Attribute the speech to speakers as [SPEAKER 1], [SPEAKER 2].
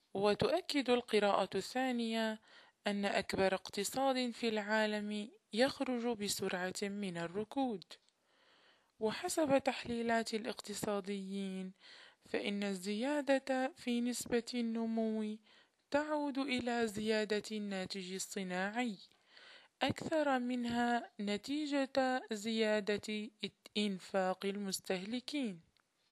[SPEAKER 1] وتؤكد القراءة الثانية أن أكبر اقتصاد في العالم يخرج بسرعة من الركود. وحسب تحليلات الاقتصاديين، فإن الزيادة في نسبة النمو تعود إلى زيادة الناتج الصناعي أكثر منها نتيجة زيادة إنفاق المستهلكين.